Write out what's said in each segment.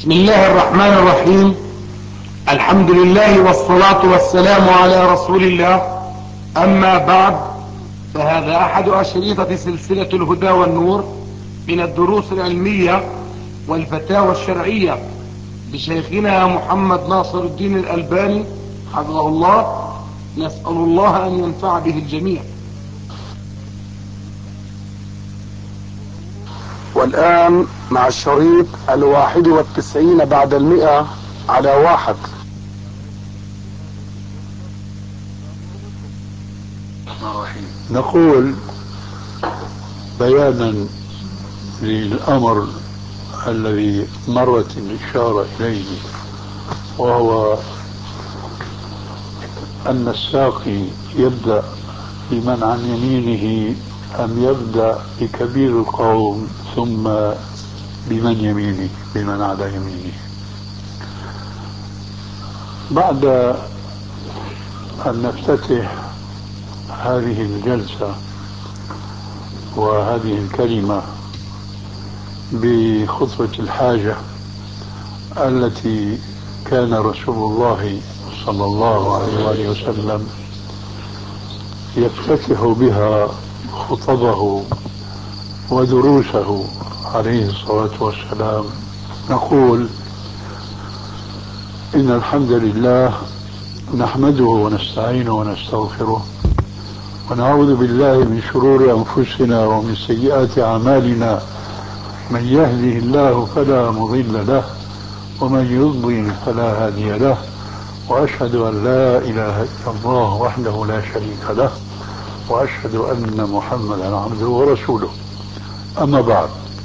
بسم الله الرحمن الرحيم. الحمد لله والصلاة والسلام على رسول الله. أما بعد، فهذا أحد أشريطة سلسلة الهدى والنور من الدروس العلمية والفتاوى الشرعية لشيخنا محمد ناصر الدين الألباني حفظه الله. نسأل الله أن ينفع به الجميع. والآن مع الشريط 91 بعد 100 على 1. نقول بيانا للأمر الذي مرت الإشارة إليه، وهو أن الساقي يبدأ بمن عن يمينه أم يبدأ بكبير القوم ثم بمن على يمينه. بعد أن نفتتح هذه الجلسة وهذه الكلمة بخطبة الحاجة التي كان رسول الله صلى الله عليه وسلم يفتتح بها خطبه ودروسه عليه الصلاة والسلام، نقول إن الحمد لله نحمده ونستعينه ونستغفره ونعوذ بالله من شرور أنفسنا ومن سيئات أعمالنا، من يهده الله فلا مضل له ومن يضلل فلا هادي له، وأشهد أن لا إله إلا الله وحده لا شريك له، وأشهد أن محمدا عبده ورسوله. أما بعد،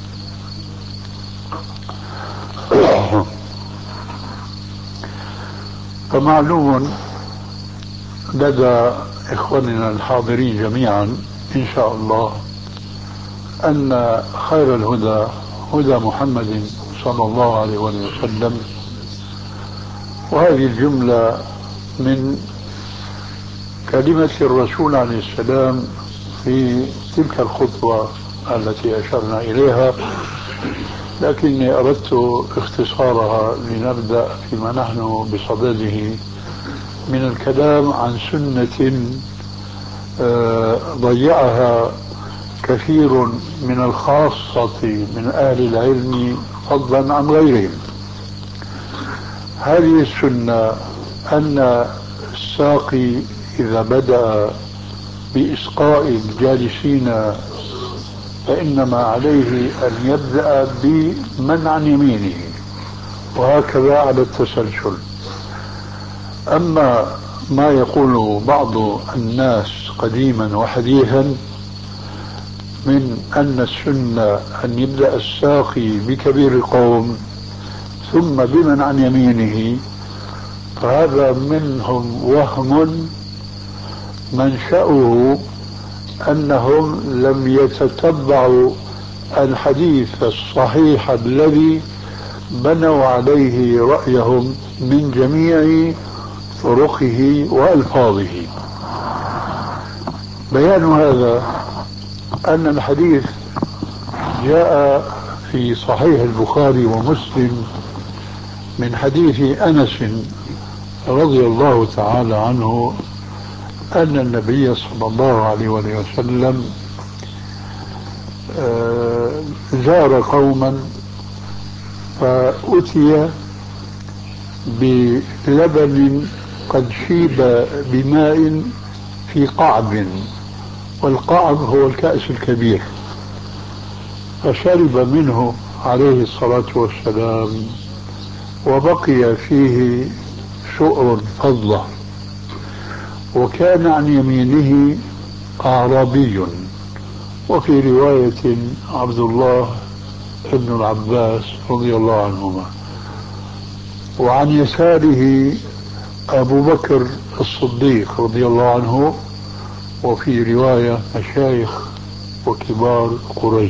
فمعلوم لدى إخواننا الحاضرين جميعا إن شاء الله أن خير الهدى هدى محمد صلى الله عليه وسلم، وهذه الجملة من كلمة الرسول عليه السلام في تلك الخطوة التي أشرنا إليها، لكني أردت اختصارها لنبدأ فيما نحن بصدده من الكلام عن سنة ضيعها كثير من الخاصة من أهل العلم فضلا عن غيرهم. هذه السنة أن الساقي إذا بدأ بإسقاء الجالسين فإنما عليه أن يبدأ بمن عن يمينه، وهكذا على التسلسل. أما ما يقول بعض الناس قديما وحديثا من أن السنة أن يبدأ الساقي بكبير القوم ثم بمن عن يمينه، فهذا منهم وهم منشأه أنهم لم يتتبعوا الحديث الصحيح الذي بنوا عليه رأيهم من جميع طرقه وألفاظه. بيان هذا أن الحديث جاء في صحيح البخاري ومسلم من حديث أنس رضي الله تعالى عنه أن النبي صلى الله عليه وسلم زار قوما فأتي بلبن قد شيب بماء في قعب، والقعب هو الكأس الكبير، فشرب منه عليه الصلاة والسلام وبقي فيه شؤر فضة، وكان عن يمينه أعرابي، وفي رواية عبد الله ابن العباس رضي الله عنهما، وعن يساره أبو بكر الصديق رضي الله عنه، وفي رواية مشايخ وكبار قريش.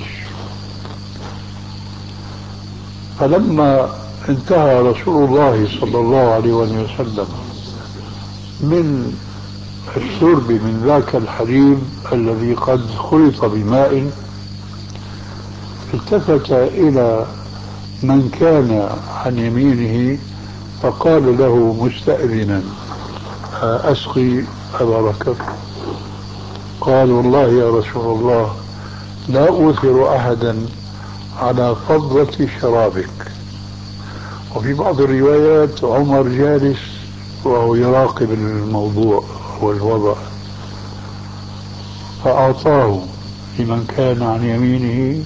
فلما انتهى رسول الله صلى الله عليه وسلم من الشرب من ذاك الحليب الذي قد خلط بماء، التفت إلى من كان عن يمينه فقال له مستأذنا أسقي أبا بكر؟ قال والله يا رسول الله لا أوثر أحدا على فضلة شرابك. وفي بعض الروايات عمر جالس وهو يراقب الموضوع والوضع، فأعطاه لمن كان عن يمينه،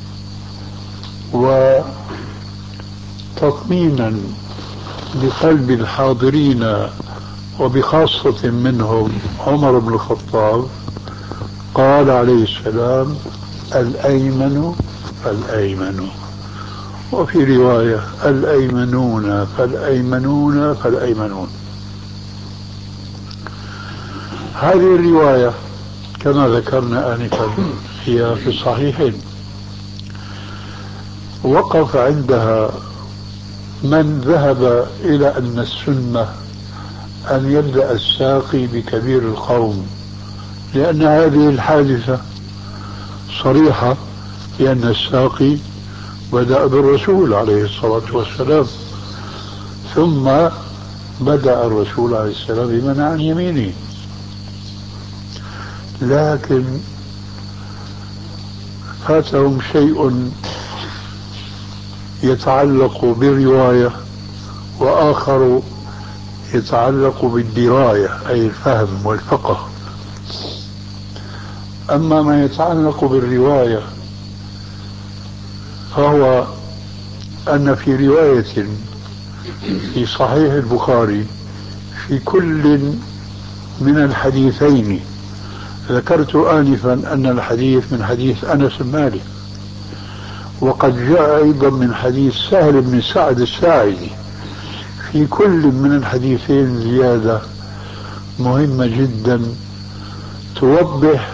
وتطمينا بقلب الحاضرين وبخاصة منهم عمر بن الخطاب قال عليه السلام الأيمن فالأيمن، وفي رواية الأيمنون فالأيمنون فالأيمنون. هذه الرواية كما ذكرنا آنفا هي في الصحيحين، وقف عندها من ذهب إلى أن السنة أن يبدأ الساقي بكبير القوم، لأن هذه الحادثة صريحة لأن الساقي بدأ بالرسول عليه الصلاة والسلام، ثم بدأ الرسول عليه السلام بمن عن يمينه. لكن فاتهم شيء يتعلق بالرواية وآخر يتعلق بالدراية أي الفهم والفقه. أما ما يتعلق بالرواية فهو أن في رواية في صحيح البخاري في كل من الحديثين، ذكرت آنفا أن الحديث من حديث أنس بن مالك، وقد جاء أيضا من حديث سهل بن سعد الساعدي، في كل من الحديثين زيادة مهمة جدا توضح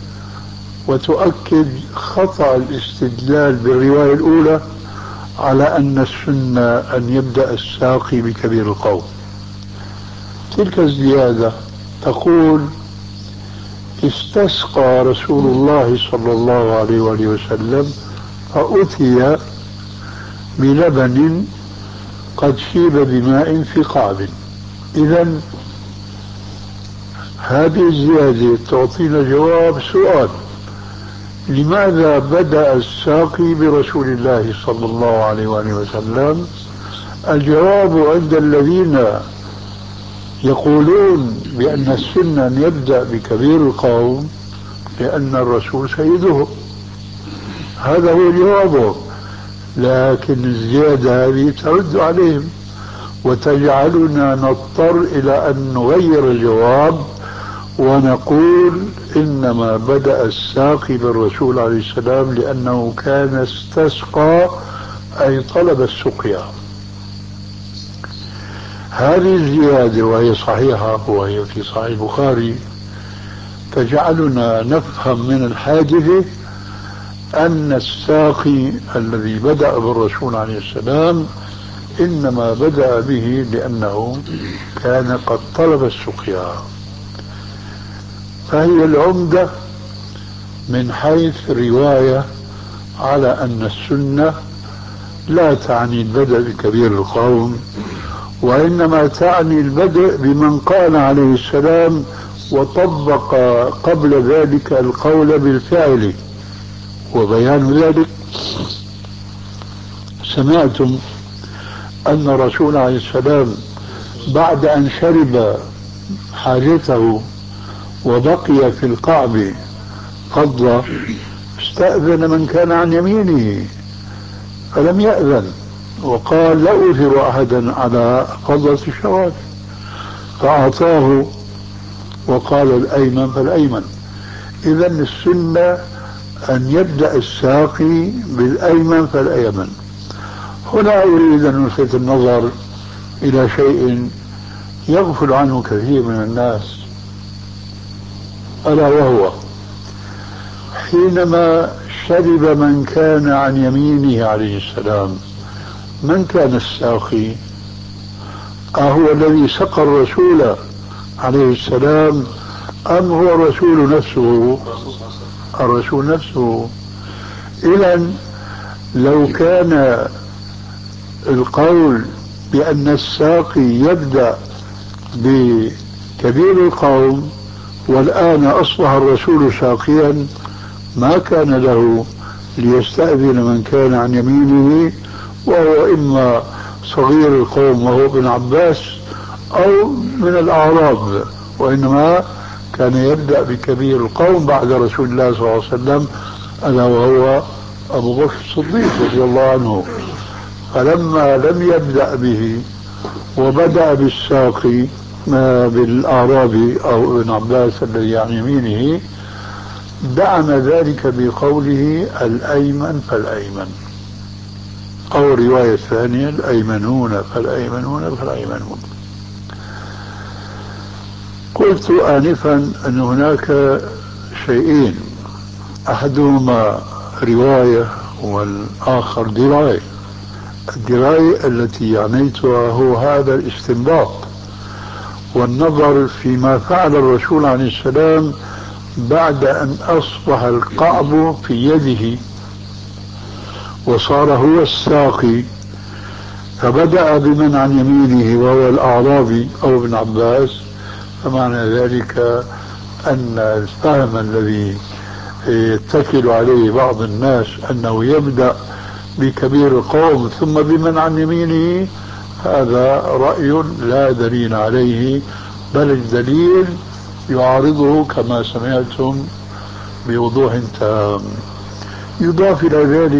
وتؤكد خطأ الاستدلال بالرواية الأولى على أن السنة أن يبدأ الساقي بكبير القوم. تلك الزيادة تقول استسقى رسول الله صلى الله عليه وآله وسلم فأتي بلبن قد شيب بماء في قعب. إذن هذه الزيادة تعطينا جواب سؤال: لماذا بدأ الساقي برسول الله صلى الله عليه وآله وسلم؟ الجواب عند الذين يقولون بأن السنة أن يبدأ بكبير القوم لأن الرسول سيدهم، هذا هو جوابه. لكن الزيادة هذه ترد عليهم وتجعلنا نضطر إلى أن نغير الجواب ونقول إنما بدأ الساقي بالرسول عليه السلام لأنه كان استسقى أي طلب السقيا. هذه الزيادة وهي صحيحة وهي في صحيح البخاري تجعلنا نفهم من الحادثة أن الساقي الذي بدأ بالرسول عليه السلام إنما بدأ به لأنه كان قد طلب السقيا. فهي العمدة من حيث الرواية على أن السنة لا تعني البدء بكبير القوم، وإنما تعني البدء بمن قال عليه السلام وطبق قبل ذلك القول بالفعل. وبيان ذلك سمعتم أن الرسول عليه السلام بعد أن شرب حاجته وبقي في القعب فضة استأذن من كان عن يمينه فلم يأذن، وقال لا أوثر أحدا على فضلة الشراب، فأعطاه وقال الأيمن فالأيمن. إذن السنة أن يبدأ الساقي بالأيمن فالأيمن. هنا أريد أن نلفت النظر إلى شيء يغفل عنه كثير من الناس، ألا وهو حينما شرب من كان عن يمينه عليه السلام، من كان الساقي؟ أهو الذي سقى الرسول عليه السلام أم هو الرسول نفسه؟ الرسول نفسه. إذن لو كان القول بأن الساقي يبدأ بكبير القوم والآن أصبح الرسول ساقيا، ما كان له ليستأذن من كان عن يمينه، وهو إما صغير القوم وهو ابن عباس أو من الأعراب، وإنما كان يبدأ بكبير القوم بعد رسول الله صلى الله عليه وسلم، ألا وهو أبو بكر الصديق رضي الله عنه. فلما لم يبدأ به وبدأ بالساقي بالأعرابي أو ابن عباس الذي عن يمينه، دعم ذلك بقوله الأيمن فالأيمن، أو الرواية الثانية الأيمنون فالأيمنون فالأيمنون. قلت آنفا أن هناك شيئين، أحدهما رواية والآخر دراية. الدراية التي عنيتها هو هذا الاستنباط والنظر فيما فعل الرسول عليه السلام بعد أن أصبح القعب في يده وصار هو الساقي، فبدأ بمن عن يمينه وهو الأعرابي أو ابن عباس. فمعنى ذلك أن الفهم الذي يتكل عليه بعض الناس أنه يبدأ بكبير القوم ثم بمن عن يمينه، هذا رأي لا دليل عليه، بل الدليل يعارضه كما سمعتم بوضوح تام. يضاف إلى ذلك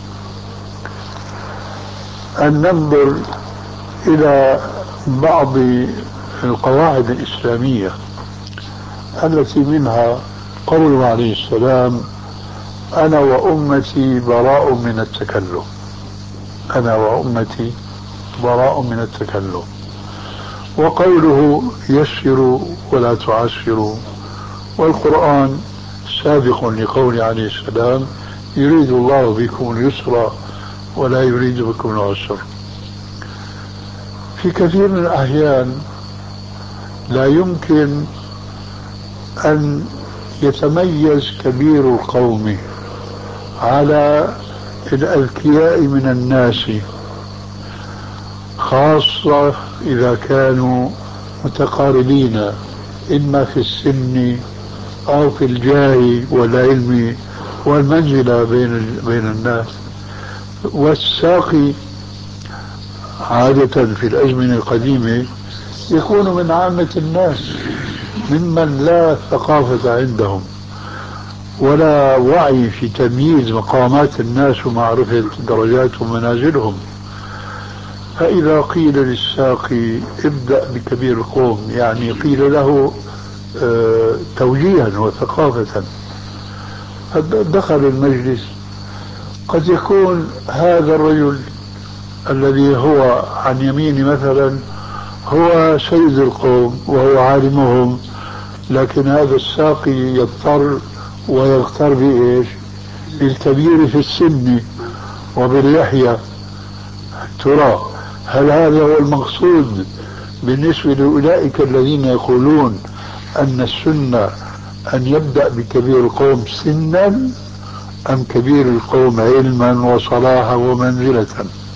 أن ننظر إلى بعض القواعد الإسلامية التي منها قوله عليه السلام أنا وأمتي براء من التكلف. أنا وأمتي براء من التكلف. وقوله يسروا ولا تعسروا، والقرآن سابق لقول عليه السلام يريد الله بكم اليسر ولا يريد بكم العسر. في كثير من الأحيان لا يمكن أن يتميز كبير القوم على الأذكياء من الناس، خاصة إذا كانوا متقاربين إما في السن أو في الجاه والعلم والمنزلة بين الناس. والساقي عادة في الأزمنة القديمة يكون من عامة الناس، ممن لا ثقافة عندهم ولا وعي في تمييز مقامات الناس ومعرفة درجات ومنازلهم. فإذا قيل للساقي ابدأ بكبير القوم، يعني قيل له توجيها وثقافة، دخل المجلس قد يكون هذا الرجل الذي هو عن يمين مثلا هو سيد القوم وهو عالمهم، لكن هذا الساقي يضطر ويغتر بإيش؟ بالكبير في السن وباللحية. ترى هل هذا هو المقصود بالنسبة لأولئك الذين يقولون أن السنة أن يبدأ بكبير القوم سنا، أم كبير القوم علما وصلاحا ومنزلة؟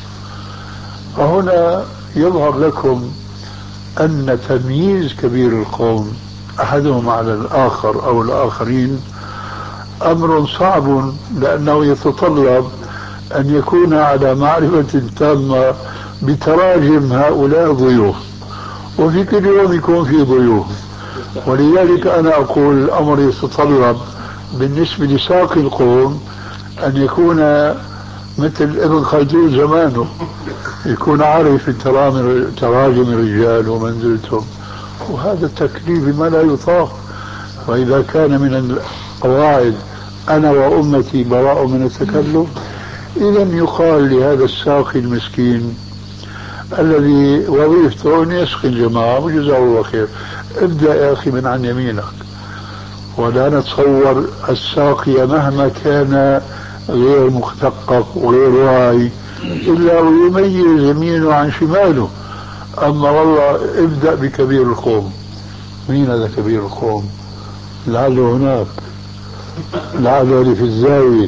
فهنا يظهر لكم أن تمييز كبير القوم أحدهم على الآخر أو الآخرين أمر صعب، لأنه يتطلب أن يكون على معرفة تامة بتراجم هؤلاء الضيوف، وفي كل يوم يكون في ضيوف. ولذلك أنا أقول الأمر يتطلب بالنسبة لساقي القوم أن يكون مثل ابن خلدون زمانه، يكون عارف تراجم الرجال ومنزلتهم، وهذا التكليف ما لا يطاق. وإذا كان من القواعد أنا وأمتي براء من التكلف، إذا يقال لهذا الساقي المسكين الذي وظيفته أن يسقي الجماعة وجزاه الله خير، ابدأ يا أخي من عن يمينك. ولا نتصور الساقي مهما كان غير مثقف وغير واعي إلا ويميز يمينه عن شماله. أما والله ابدأ بكبير القوم. مين هذا كبير القوم؟ لعله هناك، لعله اللي في الزاوية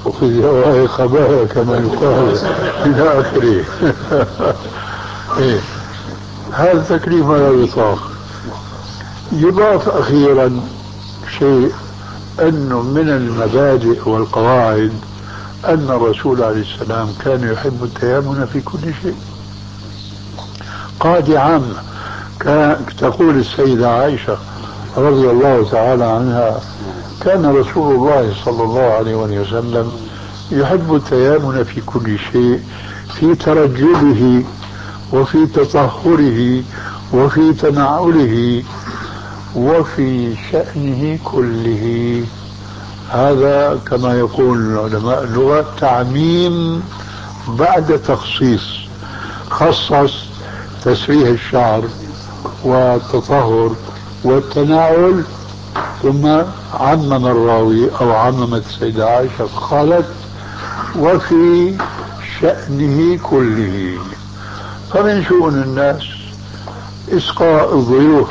وفي الهواء خبايا كما يقال إلى آخره. إيه. هذا تكليف على الوثاق. يضاف أخيرا شيء، أنه من المبادئ والقواعد أن الرسول عليه السلام كان يحب التيامن في كل شيء. قاعدة عامة. تقول السيدة عائشة رضي الله تعالى عنها: كان رسول الله صلى الله عليه وسلم يحب التيامن في كل شيء، في ترجله وفي تطهره وفي تنعله وفي شأنه كله. هذا كما يقول علماء اللغة تعميم بعد تخصيص. خصص تسريح الشعر والتطهر والتناول، ثم عمم الراوي أو عممت السيدة عائشة قالت: وفي شأنه كله. فمن شؤون الناس إسقاء الضيوف،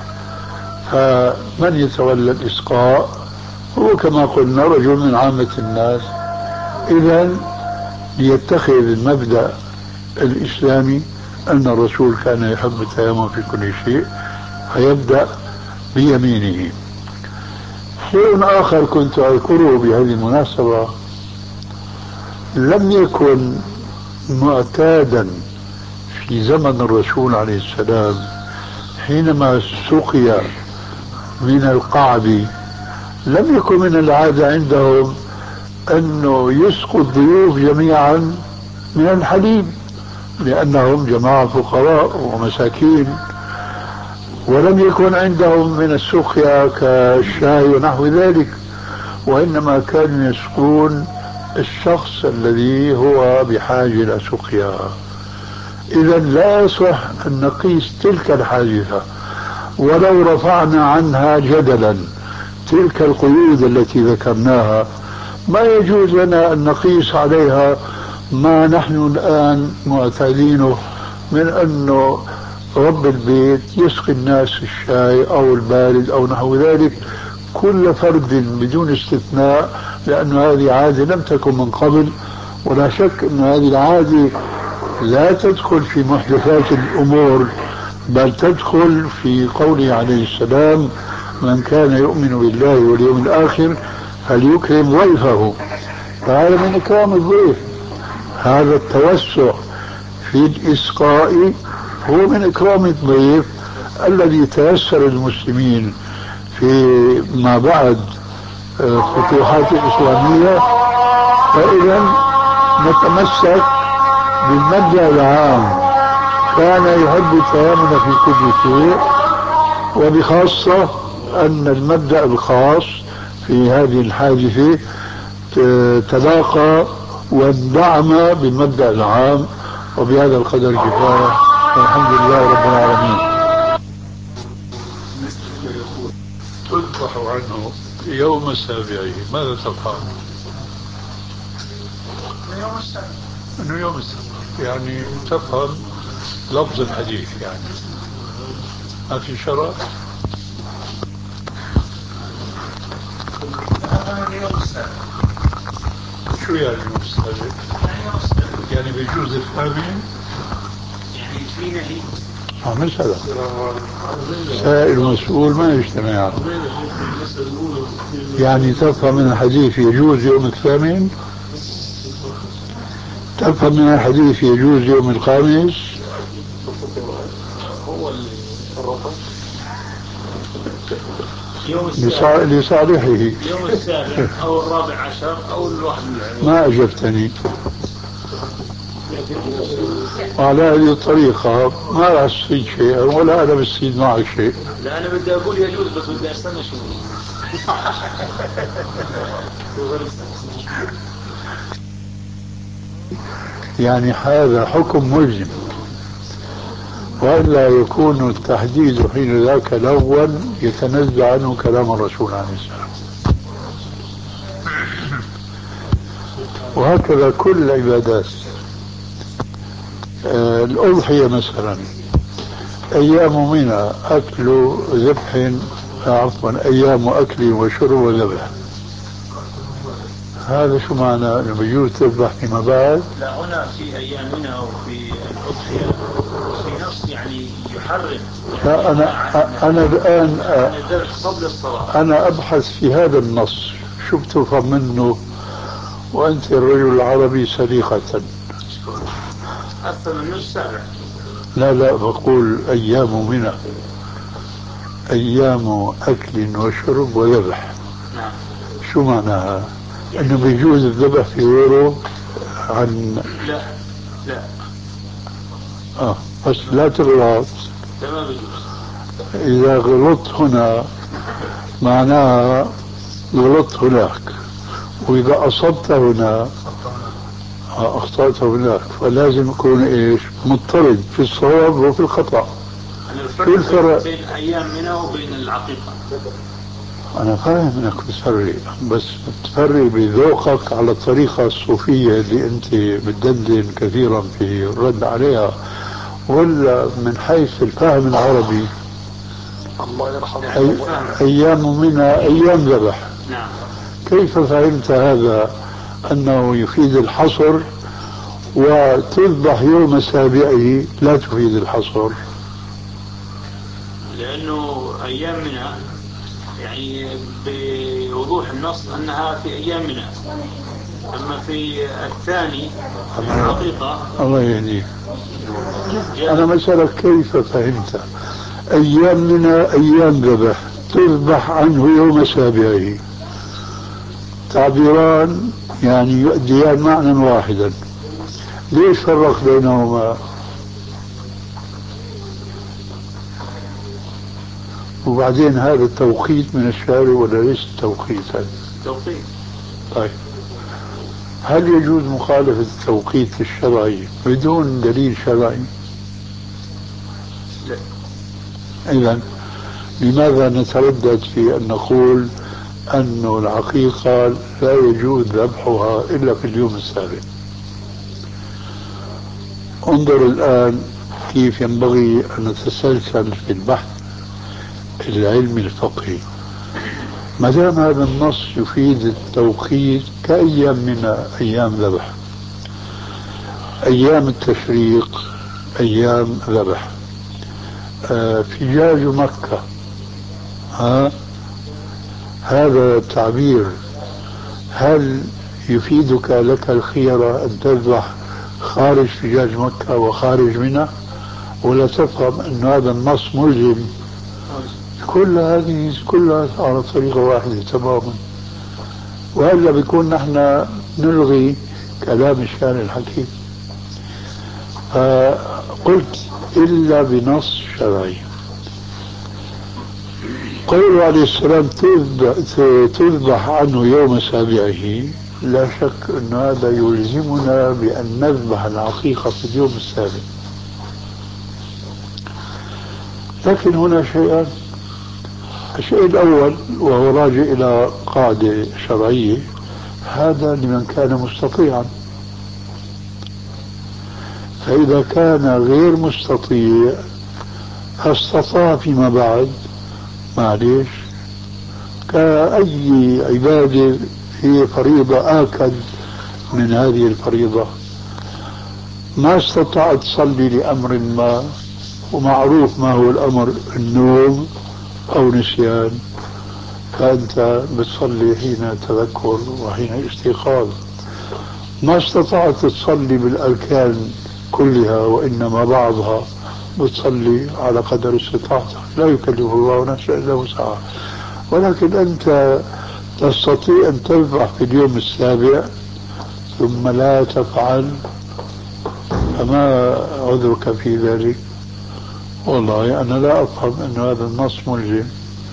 فمن يتولى الإسقاء هو كما قلنا رجل من عامة الناس. إذن ليتخذ المبدأ الإسلامي أن الرسول كان يحب التيمم في كل شيء، فيبدأ بيمينه. شيء آخر كنت أذكره بهذه المناسبة: لم يكن معتادا في زمن الرسول عليه السلام حينما سقي من القعب، لم يكن من العادة عندهم أنه يسقوا الضيوف جميعا من الحليب، لأنهم جماعة فقراء ومساكين، ولم يكن عندهم من السقيا كالشاي ونحو ذلك، وإنما كانوا يسقون الشخص الذي هو بحاجة إلى سقيا. إذا لا يصح أن نقيس تلك الحادثة، ولو رفعنا عنها جدلا تلك القيود التي ذكرناها، ما يجوز لنا أن نقيس عليها ما نحن الآن معتادينه من أنه رب البيت يسقي الناس الشاي أو البارد أو نحو ذلك، كل فرد بدون استثناء، لأن هذه عادة لم تكن من قبل. ولا شك أن هذه العادة لا تدخل في محدثات الأمور، بل تدخل في قوله عليه السلام: من كان يؤمن بالله واليوم الآخر فليكرم ضيفه. فهذا من إكرام الضيف. هذا التوسع في الإسقاء هو من إكرام الضيف الذي تيسر المسلمين في ما بعد فتوحات الإسلامية. فإذا نتمسك بالمبدأ العام: كان يحب التيامن في كل شيء، وبخاصة أن المبدأ الخاص في هذه الحادثة تلاقى واندعم بالمبدأ العام. وبهذا القدر كفاية، والحمد لله رب العالمين. تذبح عنه يوم السابع. ماذا تفعل؟ انه يوم السابع يعني تفهم لفظ الحديث، يعني ما في شرط. يوم السابع. شو يعني يوم السابع؟ يعني بيجوز الثامن؟ يعني في نهي. مثلا سائل ومسؤول ما يجتمعان. يعني تفهم من الحديث يجوز يوم الثامن، تفهم من الحديث يجوز يوم الخامس. لصالحه يوم السابع أو الرابع عشر أو الواحد. ما أجبتني على هذه الطريقة. ما راح تصيد شيء ولا أنا بصيد معك شيء. لا أنا بدي أقول يجوز، بس بدي أستنى شوي. يعني هذا حكم ملزم، وإلا يكون التحديد حين ذاك الأول يتنزع عنه كلام الرسول عليه السلام. وهكذا كل العبادات. الأضحية مثلا أيام منى أكل ذبح، عفوا أيام أكل وشرب وذبح. هذا شو معنى انه بيجوز تذبح فيما بعد؟ لا، هنا في ايامنا وفي الاضحيه في نص يعني يحرم. لا انا الان عن الذبح قبل الصلاه. انا ابحث في هذا النص شو بتفهم منه وانت الرجل العربي سليقة. اكثر من نص سابع. لا بقول ايام منى، ايام اكل وشرب وذبح. نعم. شو معناها؟ انه بيجوز الذبح في غيره عن لا بس لا تغلط. تمام بيجوز. اذا غلطت هنا معناها غلطت هناك، واذا اصبت هنا اخطأت هناك، فلازم يكون ايش؟ مضطرد في الصواب وفي الخطأ. شو الفرق بين ايام منى وبين العقيقه؟ أنا فاهم أنك بتفرق، بس بتفرق بذوقك على الطريقة الصوفية اللي أنت بتدندن كثيرا في الرد عليها، ولا من حيث الفهم العربي؟ الله يرحمه. أيام منها أيام ذبح. نعم. كيف فهمت هذا أنه يفيد الحصر، وتذبح يوم سابعه لا تفيد الحصر؟ لأنه أيام منى يعني بوضوح النص أنها في أيام منى، أما في الثاني الحقيقة. الله يهديك. أنا مسألة كيف فهمت أيام منى أيام ذبح تذبح عنه يوم سابعه، تعبيران يعني يؤديان معنى واحدا، ليش فرق بينهما؟ وبعدين هذا التوقيت من الشارع ولا ليس التوقيت هذا؟ توقيت. طيب، هل يجوز مخالفة التوقيت الشرعي بدون دليل شرعي؟ لا. إذن لماذا نتردد في أن نقول أن العقيقة لا يجوز ذبحها إلا في اليوم السابع؟ انظر الآن كيف ينبغي أن نتسلسل في البحث العلمي الفقهي. ما دام هذا النص يفيد التوقيت كأيام من أيام ذبح، أيام التشريق أيام ذبح، فجاج مكة، هذا التعبير هل يفيدك لك الخيرة أن تذبح خارج فجاج مكة وخارج منها، ولا تفهم أن هذا النص ملزم؟ كل هذه كلها على طريقة واحدة تماما، وهلا بيكون نحن نلغي كلام الشارع الحكيم. فقلت إلا بنص شرعي. قوله عليه السلام تذبح عنه يوم سابعه، لا شك أن هذا يلزمنا بأن نذبح العقيقة في اليوم السابع. لكن هنا شيئان. الشيء الأول وهو راجع إلى قاعدة شرعية، هذا لمن كان مستطيعا، فإذا كان غير مستطيع فاستطاع فيما بعد، معليش، كأي عبادة هي فريضة آكد من هذه الفريضة، ما استطعت تصلي لأمر ما، ومعروف ما هو الأمر، النوم أو نسيان، فأنت بتصلي حين تذكر وحين استيقاظ. ما استطعت تصلي بالأركان كلها وإنما بعضها، بتصلي على قدر استطاعتك، لا يكلف الله نفسا إلا وسعها. ولكن أنت تستطيع أن تذبح في اليوم السابع ثم لا تفعل، فما عذرك في ذلك؟ والله أنا لا أفهم أن هذا النص ملزم.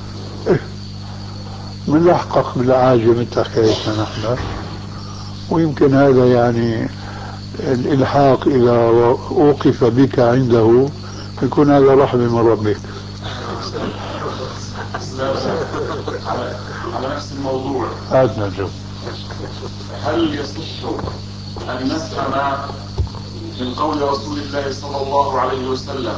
ملحقق بالعاجم مثل حكايتنا نحن، ويمكن هذا يعني الإلحاق إذا أوقف بك عنده يكون هذا رحمة من ربك. على نفس الموضوع، هل يصح أن نفهم من قول رسول الله صلى الله عليه وسلم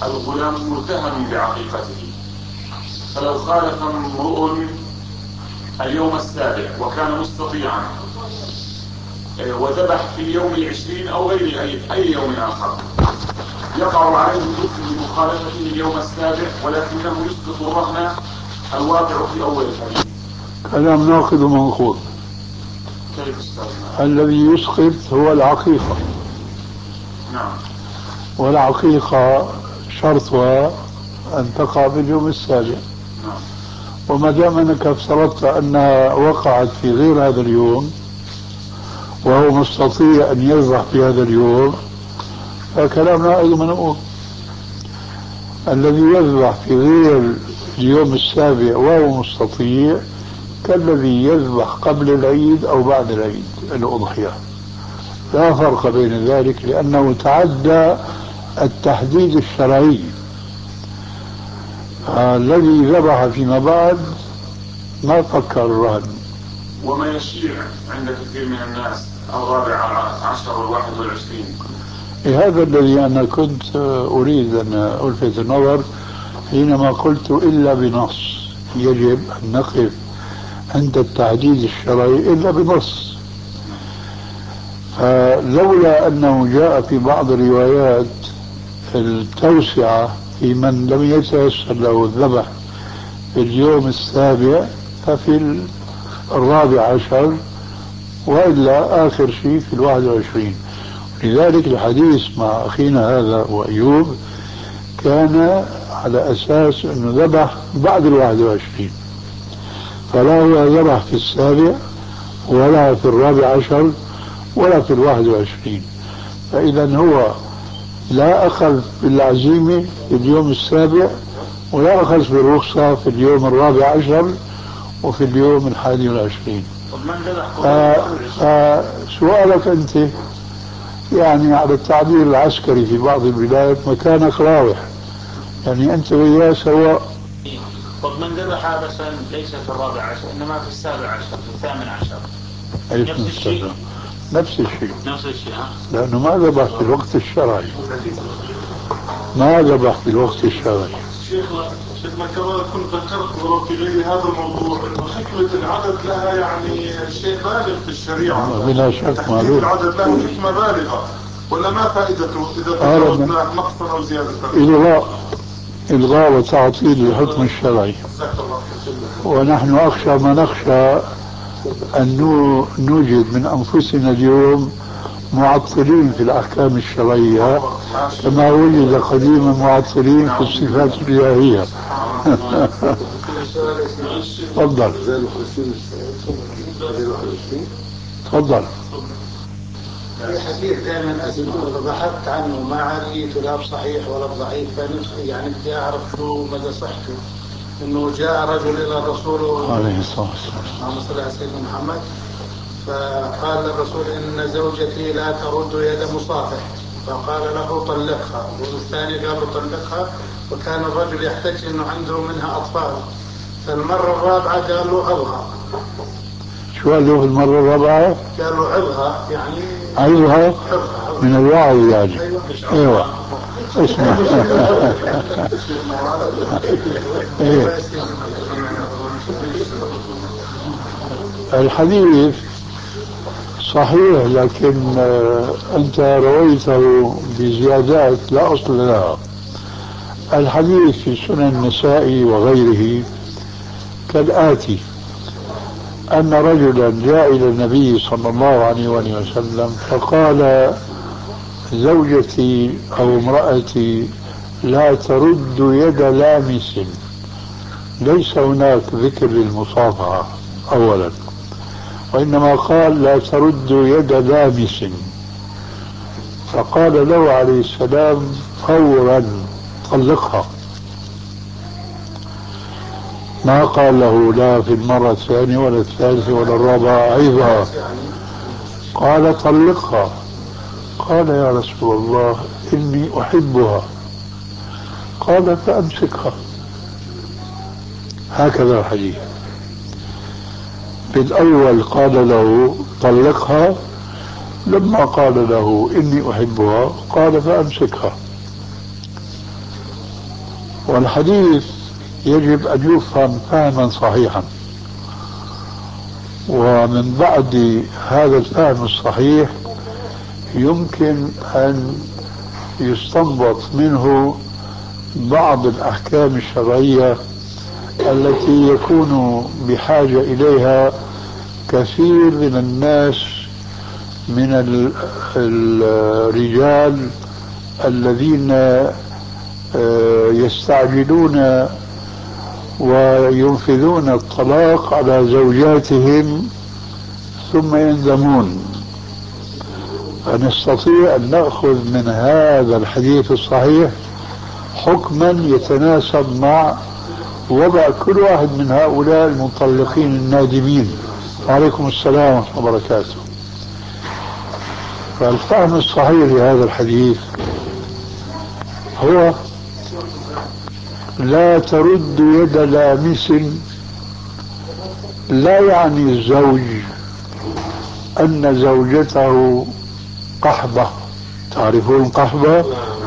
الغلام متهم بعقيقته، فلو خالف امرؤ اليوم السابع وكان مستطيعا وذبح في اليوم 20 أو غير أي يوم آخر، يقع عليه الإثم بمخالفته اليوم السابع ولكنه يسقط الرهن الواقع في أول الحديث. كلام ناقض ومنقوض. كيف أستاذ؟ الذي يسقط هو العقيقة. نعم. والعقيقة شرطها أن تقع باليوم السابع. نعم. وما دام أنك افترضت أنها وقعت في غير هذا اليوم وهو مستطيع أن يذبح في هذا اليوم فكلامنا أيضا منقول. الذي يذبح في غير اليوم السابع وهو مستطيع كالذي يذبح قبل العيد أو بعد العيد الأضحية، لا فرق بين ذلك لأنه تعدى التحديد الشرعي. الذي ذبح فيما بعد ما فكر الرهن. وما يشيع عند كثير من الناس 14 و21. هذا الذي أنا كنت أريد أن ألفت النظر حينما قلت إلا بنص. يجب أن نقف عند التحديد الشرعي إلا بنص. فلولا أنه جاء في بعض الروايات التوسعة في من لم يتيسر له الذبح في اليوم السابع ففي 14 وإلا آخر شيء في 21. لذلك الحديث مع أخينا هذا وأيوب كان على أساس أنه ذبح بعد 21، فلا هو ذبح في السابع ولا في 14 ولا في 21. فإذا هو لا أخذ بالعزيمة في اليوم السابع ولا أخذ بالرخصة في اليوم 14 وفي اليوم 21. فسؤالك أنت يعني على التعبير العسكري في بعض البلاد مكانك راوح، يعني أنت وياه سواء. طب من ذبح مثلا ليس في 14 إنما في 17 في 18 نفس الشيء؟ نفس الشيء. نفس الشيء. لأنه ما ذبح في الوقت الشرعي. ما ذبح في الوقت الشرعي. شيخنا كما كنت ذكرت في غير هذا الموضوع انه حكمة العدد لها يعني شيء بالغ في الشريعة. بلا شك معلوم. العدد له حكمة بالغة، ولا ما فائدته اذا تجاوزنا نقصا او زيادة؟ إلغاء وتعطيل الحكم الشرعي. ونحن أخشى ما نخشى أن نوجد من أنفسنا اليوم معطلين في الأحكام الشرعية كما وجد قديما معطلين في الصفات الإلهية. تفضل. تفضل. في حديث دائما بحثت عنه ما عرفت لا بصحيح ولا بضعيف، يعني بدي أعرف شو مدى صحته. إنه جاء رجل إلى الرسول عليه الصلاة والسلام اللهم صل على سيدنا محمد فقال للرسول إن زوجتي لا ترد يد مصافح، فقال له طلقها، والثاني قال له طلقها، وكان الرجل يحتاج إنه عنده منها أطفال، فالمرة الرابعة قال له عظها. شو قال له المرة الرابعة؟ قال له عظها، يعني عظها من الوعظ يعني. ايوه اسمع. الحديث صحيح لكن أنت رويته بزيادات لا أصل لها. الحديث في سنن النسائي وغيره كالآتي: أن رجلا جاء إلى النبي صلى الله عليه وسلم فقال: زوجتي أو امرأتي لا ترد يد لامس. ليس هناك ذكر للمصافحة أولا، وإنما قال لا ترد يد لامس. فقال له عليه السلام فورا طلقها. ما قال له لا في المرة الثانية ولا الثالثة ولا الرابعة عيبها، قال طلقها. قال يا رسول الله إني أحبها. قال فأمسكها. هكذا الحديث. بالأول قال له طلقها، لما قال له إني أحبها قال فأمسكها. والحديث يجب أن يفهم فهما صحيحا. ومن بعد هذا الفهم الصحيح يمكن أن يستنبط منه بعض الأحكام الشرعية التي يكون بحاجة إليها كثير من الناس من الرجال الذين يستعجلون وينفذون الطلاق على زوجاتهم ثم يندمون. فنستطيع أن نأخذ من هذا الحديث الصحيح حكما يتناسب مع وضع كل واحد من هؤلاء المطلقين النادمين. وعليكم السلام ورحمة الله وبركاته. فالفهم الصحيح لهذا الحديث هو لا ترد يد لامس، لا يعني الزوج أن زوجته قحبة، تعرفون قحبة؟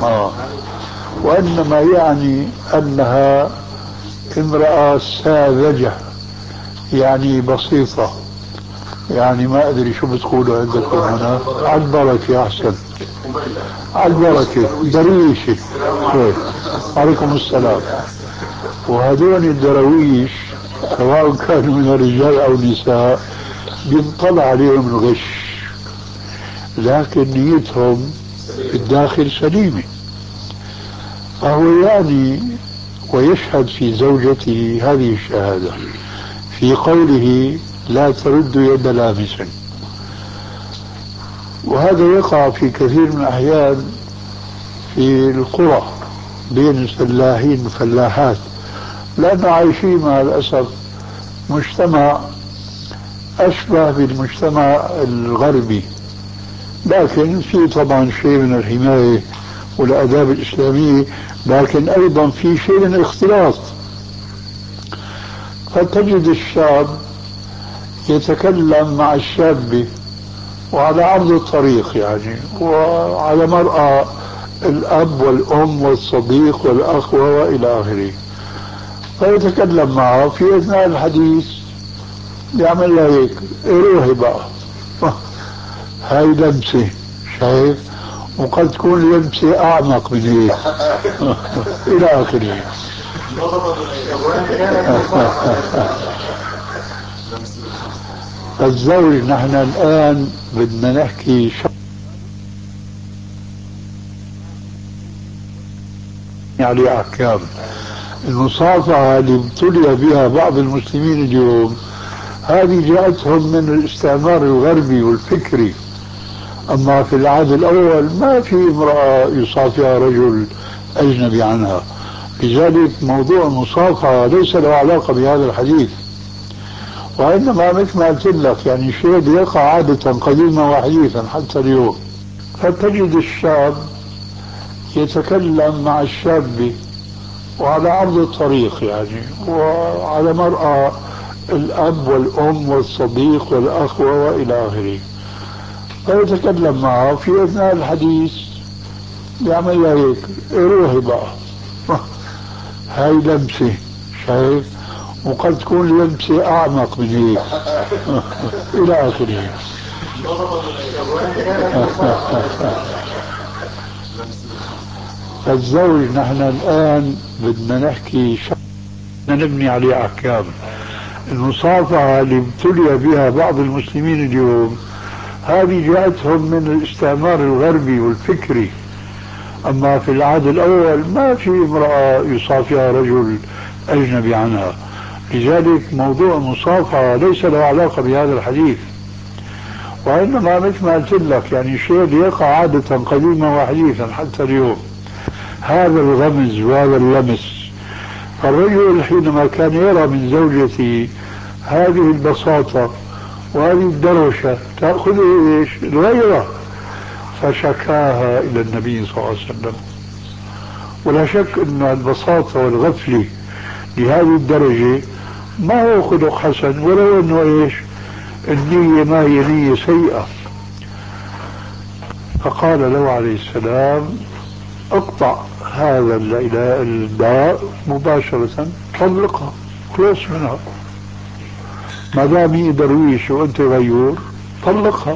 وإنما يعني أنها امرأة ساذجة، يعني بسيطة، يعني ما أدري شو بتقولوا عندكم هنا، على البركة أحسن، على البركة، درويشة. عليكم السلام. وهذول الدرويش سواء كانوا من الرجال أو النساء بينطلع عليهم الغش، لكن نيتهم في الداخل سليمة. فهو يعني ويشهد في زوجته هذه الشهادة في قوله لا ترد يد لامس. وهذا يقع في كثير من الأحيان في القرى بين الفلاحين والفلاحات، لأنه عايشين مع الأسف مجتمع أشبه بالمجتمع الغربي، لكن في طبعا شيء من الحماية والآداب الإسلامية، لكن أيضا في شيء من الاختلاط. فتجد الشاب يتكلم مع الشابة وعلى عرض الطريق يعني، وعلى مرأى الأب والأم والصديق والأخ وإلى آخره، فيتكلم معه في أثناء الحديث يعمل له هيك، روحي بقى هاي لمسة، شايف؟ وقد تكون لمسة أعمق من هيك إلى آخره. الزوج نحن الآن بدنا نحكي عليه أحكام. المصافحة اللي ابتلي بها بعض المسلمين اليوم هذه جاءتهم من الاستعمار الغربي والفكري. أما في العهد الأول ما في امرأة يصافحها رجل أجنبي عنها، لذلك موضوع المصافحة ليس له علاقة بهذا الحديث، وإنما مثل ما قلت لك يعني شيء يقع عادة قديما وحديثا حتى اليوم. فتجد الشاب يتكلم مع الشابة وعلى عرض الطريق يعني، وعلى مرأى الأب والأم والصديق والأخ وإلى آخره، فيتكلم معه في أثناء الحديث يعمل له هيك، روحي بقى هاي لمسة، شايف؟ وقد تكون لمسة أعمق من هيك إلى آخره. الزوج نحن الآن بدنا نحكي بدنا نبني عليه أحكام. المصافحة اللي ابتلي بها بعض المسلمين اليوم هذه جاءتهم من الاستعمار الغربي والفكري. أما في العهد الأول ما في امرأة يصافحها رجل أجنبي عنها، لذلك موضوع المصافحة ليس له علاقة بهذا الحديث، وإنما مثل ما قلت لك يعني شيء يقع عادة قديما وحديثا حتى اليوم، هذا الغمز وهذا اللمس. فالرجل حينما كان يرى من زوجته هذه البساطة وهذه الدروشة تأخذه إيش؟ الغيرة، فشكاها إلى النبي صلى الله عليه وسلم. ولا شك أن البساطة والغفلة لهذه الدرجة ما هو خلق حسن، ولو أنه إيش النية ما هي نية سيئة. فقال له عليه السلام اقطع هذا الداء مباشرة، طلقها، خلص منها. ما دام درويش وأنت غيور طلقها.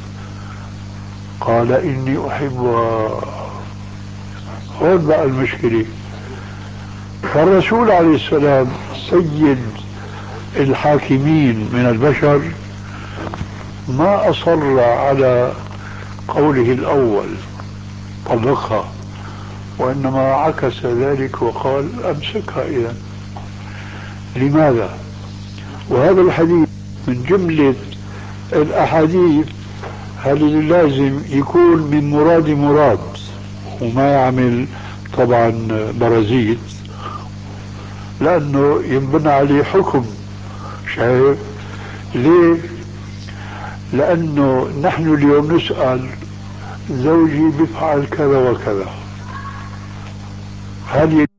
قال إني أحبها. هون بقى المشكلة. فالرسول عليه السلام سيد الحاكمين من البشر ما أصر على قوله الأول طلقها، وإنما عكس ذلك وقال أمسكها إذا. لماذا؟ وهذا الحديث من جملة الأحاديث هل لازم يكون من مراد وما يعمل طبعا برازيل، لأنه ينبنى عليه حكم. شايف ليه؟ لأنه نحن اليوم نسأل زوجي بفعل كذا وكذا، هل